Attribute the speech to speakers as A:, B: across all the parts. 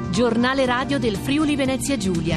A: Giornale radio del Friuli Venezia Giulia.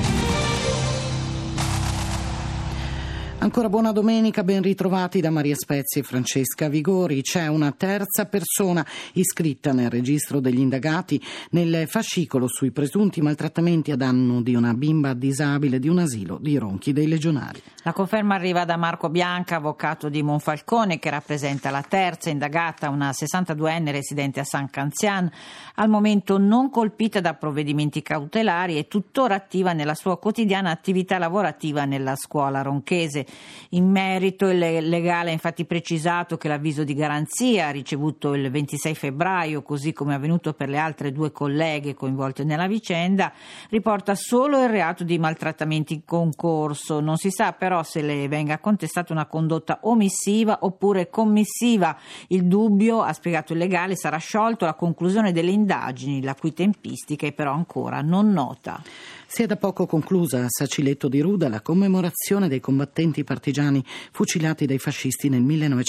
B: Ancora buona domenica, ben ritrovati da Maria Spezzi e Francesca Vigori. C'è una terza persona iscritta nel registro degli indagati nel fascicolo sui presunti maltrattamenti a danno di una bimba disabile di un asilo di Ronchi dei Legionari.
C: La conferma arriva da Marco Bianca, avvocato di Monfalcone, che rappresenta la terza indagata, una 62enne residente a San Canzian, al momento non colpita da provvedimenti cautelari e tuttora attiva nella sua quotidiana attività lavorativa nella scuola ronchese. In merito il legale ha infatti precisato che l'avviso di garanzia ricevuto il 26 febbraio, così come avvenuto per le altre due colleghe coinvolte nella vicenda, riporta solo il reato di maltrattamenti in concorso. Non si sa però se le venga contestata una condotta omissiva oppure commissiva. Il dubbio, ha spiegato il legale, sarà sciolto alla conclusione delle indagini, la cui tempistica è però ancora non nota.
B: Si è da poco conclusa a Saciletto di Ruda la commemorazione dei combattenti partigiani fucilati dai fascisti nel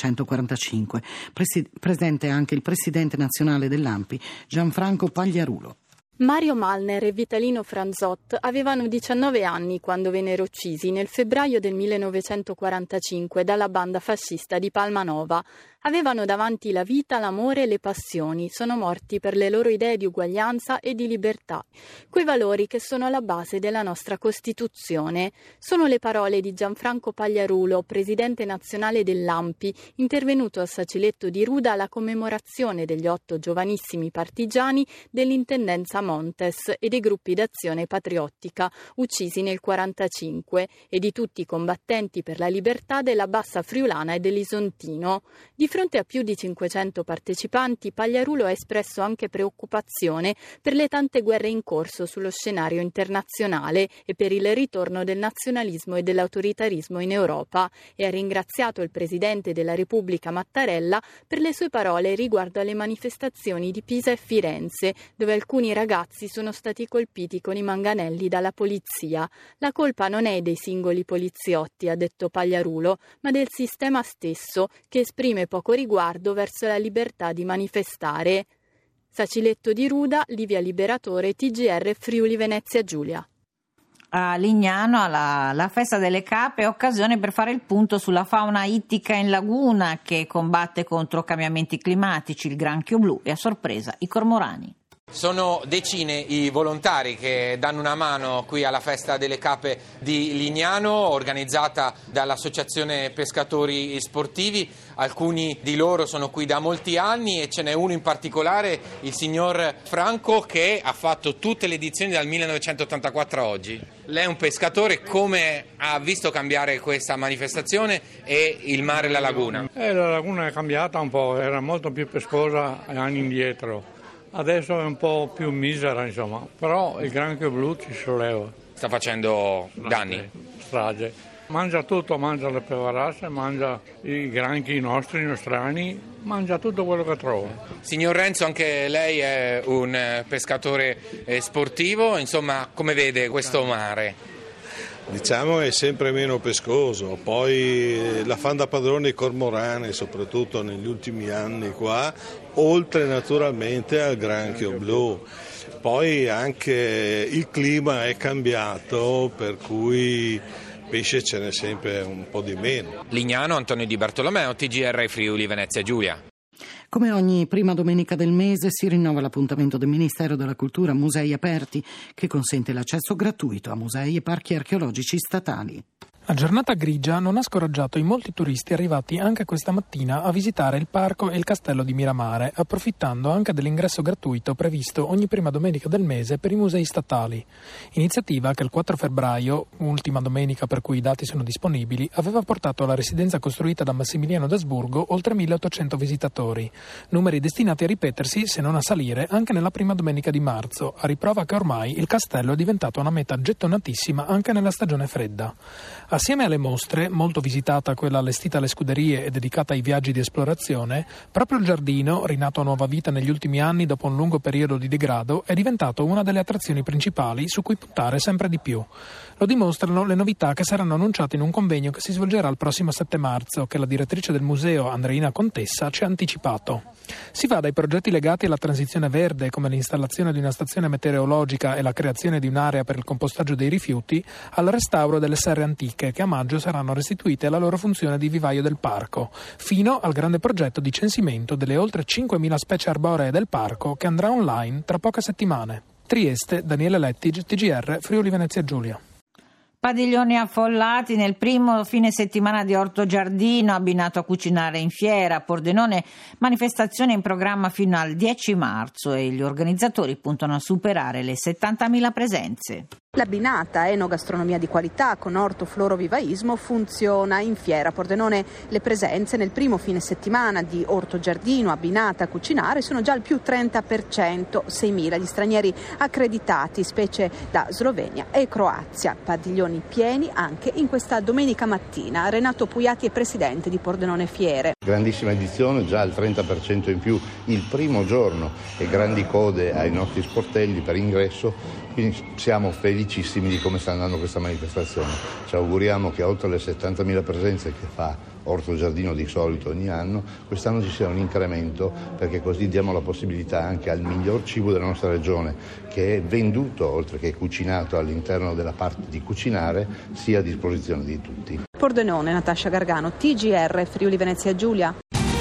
B: 1945. Presente anche il presidente nazionale dell'ANPI, Gianfranco Pagliarulo.
D: Mario Malner e Vitalino Franzot avevano 19 anni quando vennero uccisi nel febbraio del 1945 dalla banda fascista di Palmanova. Avevano davanti la vita, l'amore e le passioni. Sono morti per le loro idee di uguaglianza e di libertà, quei valori che sono alla base della nostra Costituzione. Sono le parole di Gianfranco Pagliarulo, presidente nazionale dell'ANPI, intervenuto a Saciletto di Ruda alla commemorazione degli 8 giovanissimi partigiani dell'intendenza Montes e dei gruppi d'azione patriottica uccisi nel 1945 e di tutti i combattenti per la libertà della Bassa Friulana e dell'Isontino. Di fronte a più di 500 partecipanti, Pagliarulo ha espresso anche preoccupazione per le tante guerre in corso sullo scenario internazionale e per il ritorno del nazionalismo e dell'autoritarismo in Europa e ha ringraziato il Presidente della Repubblica Mattarella per le sue parole riguardo alle manifestazioni di Pisa e Firenze, dove alcuni ragazzi sono stati colpiti con i manganelli dalla polizia. La colpa non è dei singoli poliziotti, ha detto Pagliarulo, ma del sistema stesso, che esprime poco riguardo verso la libertà di manifestare. Saciletto di Ruda, Livia Liberatore, TGR Friuli Venezia Giulia.
C: A Lignano, la festa delle cape è occasione per fare il punto sulla fauna ittica in laguna che combatte contro cambiamenti climatici, il granchio blu e a sorpresa i cormorani.
E: Sono decine i volontari che danno una mano qui alla festa delle cape di Lignano, organizzata dall'Associazione Pescatori Sportivi. Alcuni di loro sono qui da molti anni e ce n'è uno in particolare, il signor Franco, che ha fatto tutte le edizioni dal 1984 a oggi. Lei è un pescatore, come ha visto cambiare questa manifestazione e il mare e la laguna?
F: La laguna è cambiata un po', era molto più pescosa anni indietro. Adesso è un po' più misera, insomma, però il granchio blu ci solleva.
E: Sta facendo danni?
F: Strage. Mangia tutto, mangia le peverasche, mangia i granchi nostri, i nostrani, mangia tutto quello che trova.
E: Signor Renzo, anche lei è un pescatore sportivo, insomma, come vede questo mare?
G: Diciamo è sempre meno pescoso, poi la fan da padrone i cormorani, soprattutto negli ultimi anni qua, oltre naturalmente al granchio blu. Poi anche il clima è cambiato, per cui pesce ce n'è sempre un po' di meno.
E: Lignano, Antonio Di Bartolomeo, TGR Friuli Venezia Giulia.
B: Come ogni prima domenica del mese si rinnova l'appuntamento del Ministero della Cultura Musei Aperti, che consente l'accesso gratuito a musei e parchi archeologici statali.
H: La giornata grigia non ha scoraggiato i molti turisti arrivati anche questa mattina a visitare il parco e il castello di Miramare, approfittando anche dell'ingresso gratuito previsto ogni prima domenica del mese per i musei statali. Iniziativa che il 4 febbraio, ultima domenica per cui i dati sono disponibili, aveva portato alla residenza costruita da Massimiliano d'Asburgo oltre 1800 visitatori, numeri destinati a ripetersi, se non a salire, anche nella prima domenica di marzo, a riprova che ormai il castello è diventato una meta gettonatissima anche nella stagione fredda. Assieme alle mostre, molto visitata quella allestita alle scuderie e dedicata ai viaggi di esplorazione, proprio il giardino, rinato a nuova vita negli ultimi anni dopo un lungo periodo di degrado, è diventato una delle attrazioni principali su cui puntare sempre di più. Lo dimostrano le novità che saranno annunciate in un convegno che si svolgerà il prossimo 7 marzo, che la direttrice del museo, Andreina Contessa, ci ha anticipato. Si va dai progetti legati alla transizione verde, come l'installazione di una stazione meteorologica e la creazione di un'area per il compostaggio dei rifiuti, al restauro delle serre antiche, che a maggio saranno restituite alla loro funzione di vivaio del parco, fino al grande progetto di censimento delle oltre 5.000 specie arboree del parco, che andrà online tra poche settimane. Trieste, Daniele Lettig, TGR, Friuli Venezia Giulia.
C: Padiglioni affollati nel primo fine settimana di Orto Giardino, abbinato a cucinare in fiera. A Pordenone manifestazione in programma fino al 10 marzo e gli organizzatori puntano a superare le 70.000 presenze.
I: L'abbinata enogastronomia di qualità con orto-florovivaismo funziona in fiera. A Pordenone le presenze nel primo fine settimana di Orto Giardino abbinata a cucinare sono già al più 30%, 6.000 gli stranieri accreditati, specie da Slovenia e Croazia. Padiglioni pieni anche in questa domenica mattina. Renato Puiati è presidente di Pordenone Fiere.
J: Grandissima edizione, già il 30% in più il primo giorno e grandi code ai nostri sportelli per ingresso. Quindi siamo felicissimi di come sta andando questa manifestazione. Ci auguriamo che oltre le 70.000 presenze che fa Orto Giardino di solito ogni anno, quest'anno ci sia un incremento, perché così diamo la possibilità anche al miglior cibo della nostra regione, che è venduto oltre che cucinato all'interno della parte di cucinare, sia a disposizione di tutti.
I: Pordenone, Natascia Gargano, TGR, Friuli Venezia Giulia.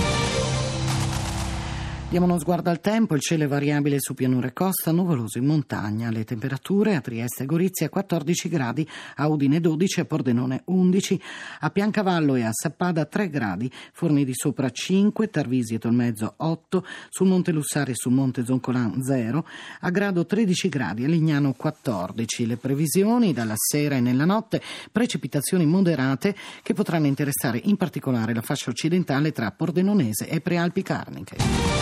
B: Diamo uno sguardo al tempo, il cielo è variabile su pianura e costa, nuvoloso in montagna. Le temperature a Trieste e Gorizia 14 gradi, a Udine 12, a Pordenone 11, a Piancavallo e a Sappada 3 gradi, Forni di Sopra 5, Tarvisi e Tolmezzo 8, sul Monte Lussari e sul Monte Zoncolan 0, a Grado 13 gradi, a Lignano 14. Le previsioni dalla sera e nella notte, precipitazioni moderate che potranno interessare in particolare la fascia occidentale tra Pordenonese e Prealpi Carniche.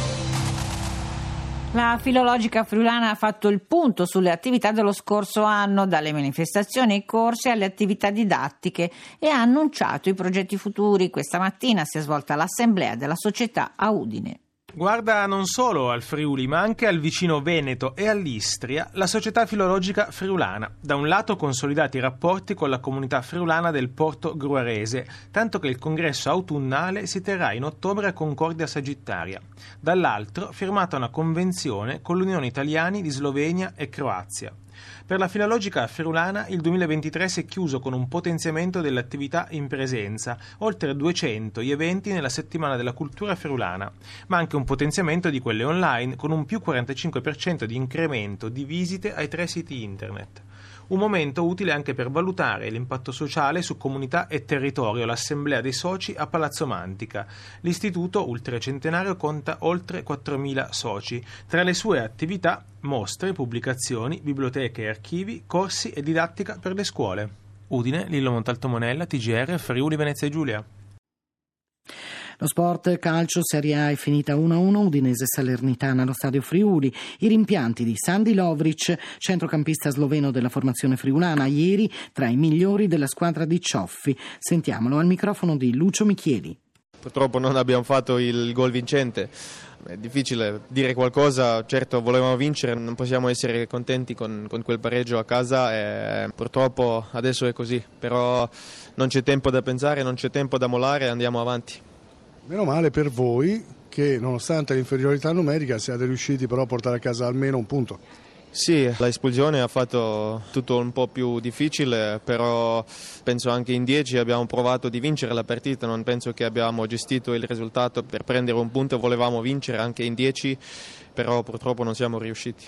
C: La Filologica Friulana ha fatto il punto sulle attività dello scorso anno, dalle manifestazioni ai corsi alle attività didattiche, e ha annunciato i progetti futuri. Questa mattina si è svolta l'assemblea della società a Udine.
K: Guarda non solo al Friuli, ma anche al vicino Veneto e all'Istria, la Società Filologica Friulana. Da un lato consolidati i rapporti con la comunità friulana del Porto Gruarese, tanto che il congresso autunnale si terrà in ottobre a Concordia Sagittaria. Dall'altro firmata una convenzione con l'Unione Italiani di Slovenia e Croazia. Per la Filologica Friulana il 2023 si è chiuso con un potenziamento delle attività in presenza, oltre 200 gli eventi nella settimana della cultura friulana, ma anche un potenziamento di quelle online con un più 45% di incremento di visite ai 3 siti internet. Un momento utile anche per valutare l'impatto sociale su comunità e territorio, l'assemblea dei soci a Palazzo Mantica. L'istituto ultracentenario conta oltre 4.000 soci. Tra le sue attività, mostre, pubblicazioni, biblioteche e archivi, corsi e didattica per le scuole. Udine, Lillo Montalto Monella, TGR, Friuli Venezia Giulia.
B: Lo sport calcio Serie A è finita 1-1, Udinese Salernitana allo stadio Friuli. I rimpianti di Sandi Lovric, centrocampista sloveno della formazione friulana, ieri tra i migliori della squadra di Cioffi. Sentiamolo al microfono di Lucio Michieli.
L: Purtroppo non abbiamo fatto il gol vincente. È difficile dire qualcosa, certo volevamo vincere, non possiamo essere contenti con quel pareggio a casa e purtroppo adesso è così, però non c'è tempo da pensare, non c'è tempo da mollare, andiamo avanti.
M: Meno male per voi che nonostante l'inferiorità numerica siate riusciti però a portare a casa almeno un punto.
L: Sì, l'espulsione ha fatto tutto un po' più difficile, però penso anche in 10 abbiamo provato di vincere la partita, non penso che abbiamo gestito il risultato per prendere un punto, volevamo vincere anche in 10, però purtroppo non siamo riusciti.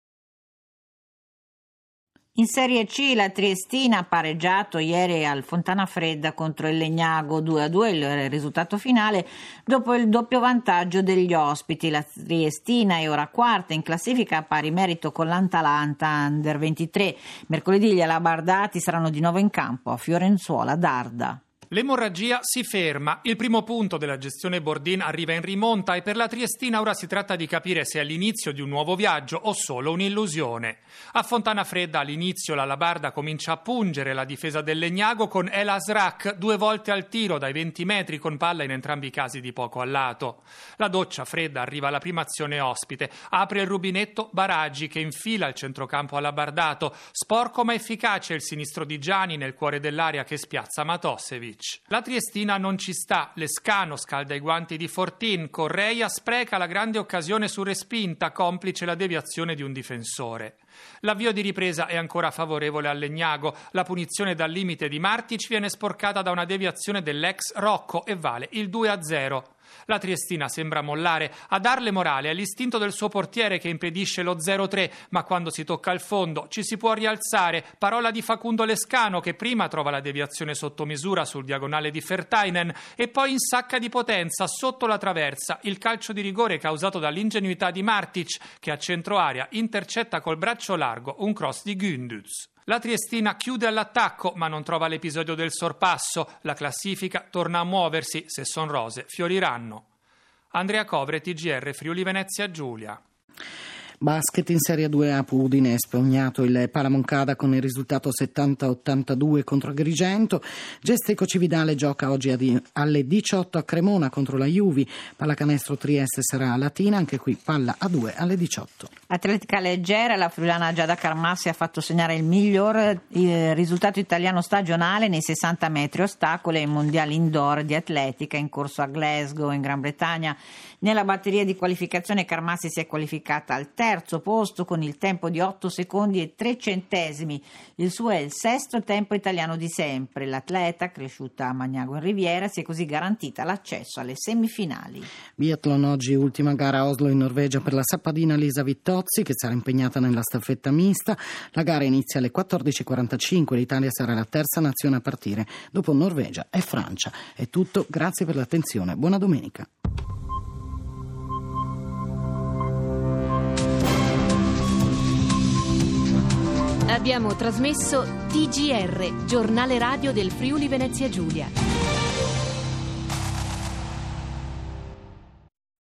C: In Serie C la Triestina ha pareggiato ieri al Fontana Fredda contro il Legnago 2-2, il risultato finale dopo il doppio vantaggio degli ospiti. La Triestina è ora quarta in classifica a pari merito con l'Atalanta Under 23. Mercoledì gli alabardati saranno di nuovo in campo a Fiorenzuola d'Arda.
N: L'emorragia si ferma. Il primo punto della gestione Bordin arriva in rimonta e per la triestina ora si tratta di capire se è l'inizio di un nuovo viaggio o solo un'illusione. A Fontana Fredda all'inizio la Labarda comincia a pungere la difesa del Legnago con El Azraq 2 volte al tiro dai 20 metri con palla in entrambi i casi di poco a lato. La doccia fredda arriva alla prima azione ospite. Apre il rubinetto Baraggi che infila il centrocampo allabardato. Sporco ma efficace il sinistro di Gianni nel cuore dell'area che spiazza Matosevic. La triestina non ci sta, Lescano scalda i guanti di Fortin, Correia spreca la grande occasione su respinta, complice la deviazione di un difensore. L'avvio di ripresa è ancora favorevole al Legnago, la punizione dal limite di Martic viene sporcata da una deviazione dell'ex Rocco e vale il 2-0. La triestina sembra mollare, a darle morale è l'istinto del suo portiere che impedisce lo 0-3, ma quando si tocca il fondo ci si può rialzare, parola di Facundo Lescano che prima trova la deviazione sotto misura sul diagonale di Fertainen e poi insacca di potenza sotto la traversa il calcio di rigore causato dall'ingenuità di Martic che a centro area intercetta col braccio largo un cross di Gündüz. La triestina chiude all'attacco ma non trova l'episodio del sorpasso. La classifica torna a muoversi, se son rose fioriranno. Andrea Covre, TGR Friuli Venezia Giulia.
B: Basket in Serie 2A, Udine ha spugnato il Palamoncada con il risultato 70-82 contro Agrigento. Gesteco Cividale gioca oggi alle 18 a Cremona contro la Juvi. Pallacanestro Trieste sarà a Latina, anche qui palla a 2 alle 18.
C: Atletica leggera, la friulana Giada Carmassi ha fatto segnare il miglior risultato italiano stagionale nei 60 metri ostacoli ai mondiali indoor di atletica in corso a Glasgow in Gran Bretagna. Nella batteria di qualificazione Carmassi si è qualificata al terzo posto con il tempo di 8 secondi e 3 centesimi. Il suo è il sesto tempo italiano di sempre. L'atleta, cresciuta a Magnago in Riviera, si è così garantita l'accesso alle semifinali.
B: Biathlon oggi, ultima gara a Oslo in Norvegia per la sappadina Lisa Vittozzi che sarà impegnata nella staffetta mista. La gara inizia alle 14.45. L'Italia sarà la terza nazione a partire dopo Norvegia e Francia. È tutto, grazie per l'attenzione. Buona domenica.
A: Abbiamo trasmesso TGR, giornale radio del Friuli Venezia Giulia.